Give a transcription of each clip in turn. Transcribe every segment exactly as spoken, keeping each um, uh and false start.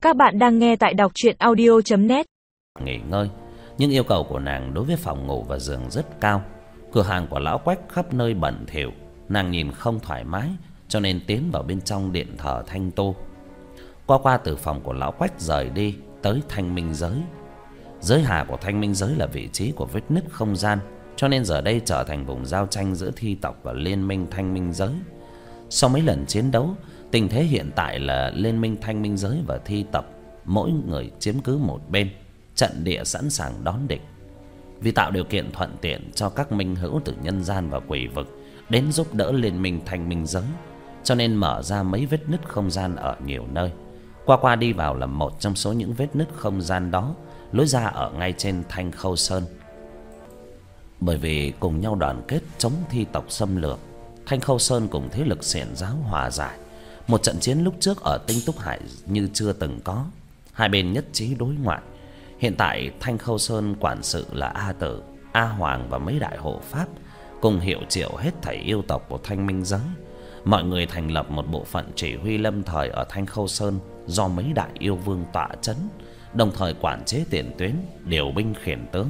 Các bạn đang nghe tại đọc truyện audio chấm net. Nghỉ ngơi, nhưng yêu cầu của nàng đối với phòng ngủ và giường rất cao. Cửa hàng của lão Quách khắp nơi bẩn thỉu, nàng nhìn không thoải mái, cho nên tiến vào bên trong điện thờ Thanh Tu. Qua qua từ phòng của lão Quách rời đi tới Thanh Minh Giới. Giới hà của Thanh Minh Giới là vị trí của vết nứt không gian, cho nên giờ đây trở thành vùng giao tranh giữa thi tộc và liên minh Thanh Minh Giới. Sau mấy lần chiến đấu, tình thế hiện tại là liên minh Thanh Minh Giới và thi tộc mỗi người chiếm cứ một bên, trận địa sẵn sàng đón địch. Vì tạo điều kiện thuận tiện cho các minh hữu từ nhân gian và quỷ vực đến giúp đỡ liên minh Thanh Minh Giới, cho nên mở ra mấy vết nứt không gian ở nhiều nơi. Qua qua đi vào là một trong số những vết nứt không gian đó, lối ra ở ngay trên Thanh Khâu Sơn. Bởi vì cùng nhau đoàn kết chống thi tộc xâm lược, Thanh Khâu Sơn cùng thế lực xiển giáo hòa giải. Một trận chiến lúc trước ở Tinh Túc Hải như chưa từng có, hai bên nhất trí đối ngoại. Hiện tại Thanh Khâu Sơn quản sự là A Tử, A Hoàng và mấy đại hộ pháp, cùng hiệu triệu hết thảy yêu tộc của Thanh Minh Giới. Mọi người thành lập một bộ phận chỉ huy lâm thời ở Thanh Khâu Sơn do mấy đại yêu vương tọa trấn, đồng thời quản chế tiền tuyến, điều binh khiển tướng.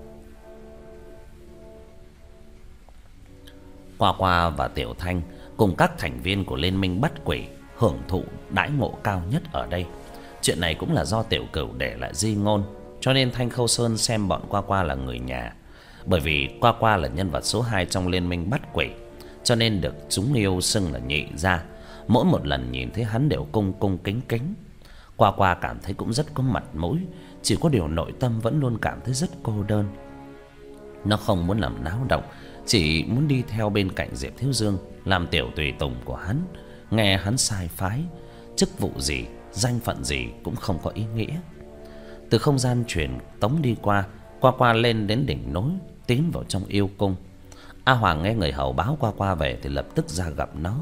Qua Qua và Tiểu Thanh cùng các thành viên của liên minh bắt quỷ hưởng thụ đãi ngộ cao nhất ở đây. Chuyện này cũng là do Tiểu Cửu để lại di ngôn, cho nên Thanh Khâu Sơn xem bọn Qua Qua là người nhà. Bởi vì Qua Qua là nhân vật số hai trong liên minh bắt quỷ, cho nên được chúng yêu xưng là nhị gia. Mỗi một lần nhìn thấy hắn đều cung cung kính kính. Qua Qua cảm thấy cũng rất có mặt mũi, chỉ có điều nội tâm vẫn luôn cảm thấy rất cô đơn. Nó không muốn làm náo động, chỉ muốn đi theo bên cạnh Diệp Thiếu Dương, làm tiểu tùy tùng của hắn, nghe hắn sai phái. Chức vụ gì, danh phận gì cũng không có ý nghĩa. Từ không gian truyền tống đi qua, Qua Qua lên đến đỉnh núi, tiến vào trong yêu cung. A Hoàng nghe người hầu báo Qua Qua về thì lập tức ra gặp nó.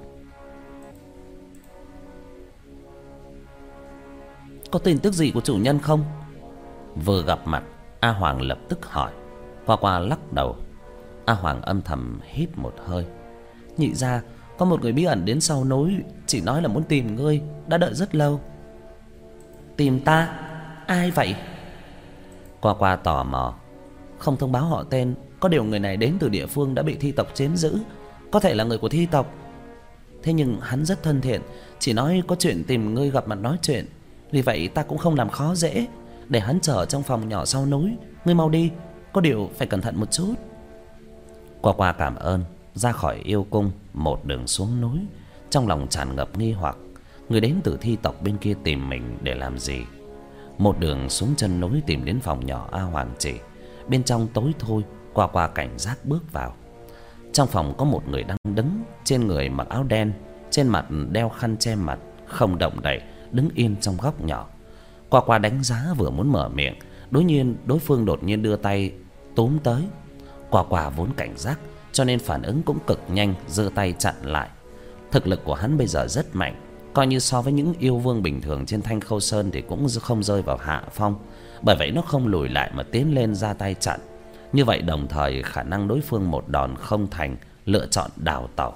Có tin tức gì của chủ nhân không? Vừa gặp mặt, A Hoàng lập tức hỏi. Qua Qua lắc đầu. A Hoàng âm thầm hít một hơi. Nhị gia, có một người bí ẩn đến sau núi, chỉ nói là muốn tìm ngươi, đã đợi rất lâu. Tìm ta? Ai vậy? Qua Qua tò mò. Không thông báo họ tên, có điều người này đến từ địa phương đã bị thi tộc chiếm giữ, có thể là người của thi tộc. Thế nhưng hắn rất thân thiện, chỉ nói có chuyện tìm ngươi gặp mặt nói chuyện. Vì vậy ta cũng không làm khó dễ, để hắn chờ trong phòng nhỏ sau núi. Ngươi mau đi, có điều phải cẩn thận một chút. Qua Qua cảm ơn, ra khỏi yêu cung, một đường xuống núi. Trong lòng tràn ngập nghi hoặc, người đến từ thi tộc bên kia tìm mình để làm gì? Một đường xuống chân núi tìm đến phòng nhỏ A Hoàng chỉ. Bên trong tối thôi, Qua Qua cảnh giác bước vào. Trong phòng có một người đang đứng, trên người mặc áo đen, trên mặt đeo khăn che mặt, không động đậy, đứng yên trong góc nhỏ. Qua Qua đánh giá vừa muốn mở miệng, đối nhiên đối phương đột nhiên đưa tay túm tới. Qua Qua vốn cảnh giác, cho nên phản ứng cũng cực nhanh, giơ tay chặn lại. Thực lực của hắn bây giờ rất mạnh, coi như so với những yêu vương bình thường trên Thanh Khâu Sơn thì cũng không rơi vào hạ phong. Bởi vậy nó không lùi lại mà tiến lên ra tay chặn. Như vậy đồng thời khả năng đối phương một đòn không thành, lựa chọn đào tẩu.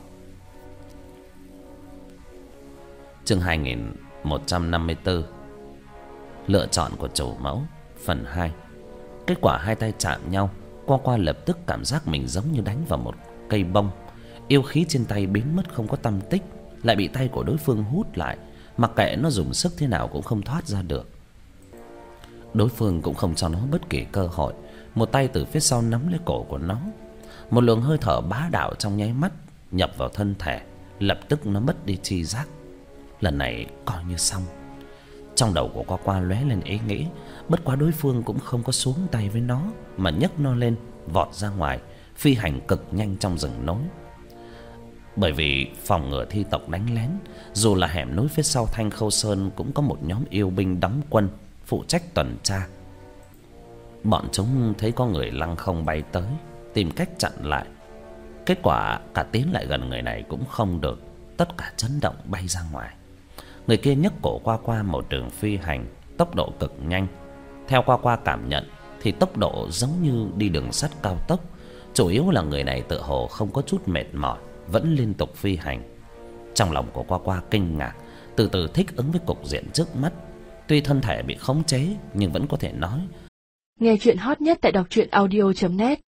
Chương hai nghìn một trăm năm mươi tư, lựa chọn của chủ mẫu, phần hai. Kết quả hai tay chạm nhau, Qua Qua lập tức cảm giác mình giống như đánh vào một cây bông. Yêu khí trên tay biến mất không có tăm tích, lại bị tay của đối phương hút lại. Mặc kệ nó dùng sức thế nào cũng không thoát ra được. Đối phương cũng không cho nó bất kỳ cơ hội, một tay từ phía sau nắm lấy cổ của nó. Một luồng hơi thở bá đạo trong nháy mắt nhập vào thân thể, lập tức nó mất đi tri giác. Lần này coi như xong. Trong đầu của Qua Qua lóe lên ý nghĩ, bất quá đối phương cũng không có xuống tay với nó, mà nhấc nó lên, vọt ra ngoài, phi hành cực nhanh trong rừng núi. Bởi vì phòng ngừa thi tộc đánh lén, dù là hẻm núi phía sau Thanh Khâu Sơn cũng có một nhóm yêu binh đóng quân phụ trách tuần tra. Bọn chúng thấy có người lăng không bay tới, tìm cách chặn lại. Kết quả cả tiến lại gần người này cũng không được, tất cả chấn động bay ra ngoài. Người kia nhấc cổ Qua Qua một đường phi hành, tốc độ cực nhanh. Theo Qua Qua cảm nhận thì tốc độ giống như đi đường sắt cao tốc. Chủ yếu là người này tựa hồ không có chút mệt mỏi, vẫn liên tục phi hành. Trong lòng của Qua Qua kinh ngạc, từ từ thích ứng với cục diện trước mắt. Tuy thân thể bị khống chế nhưng vẫn có thể nói. Nghe chuyện hot nhất tại đọc truyện audio chấm net.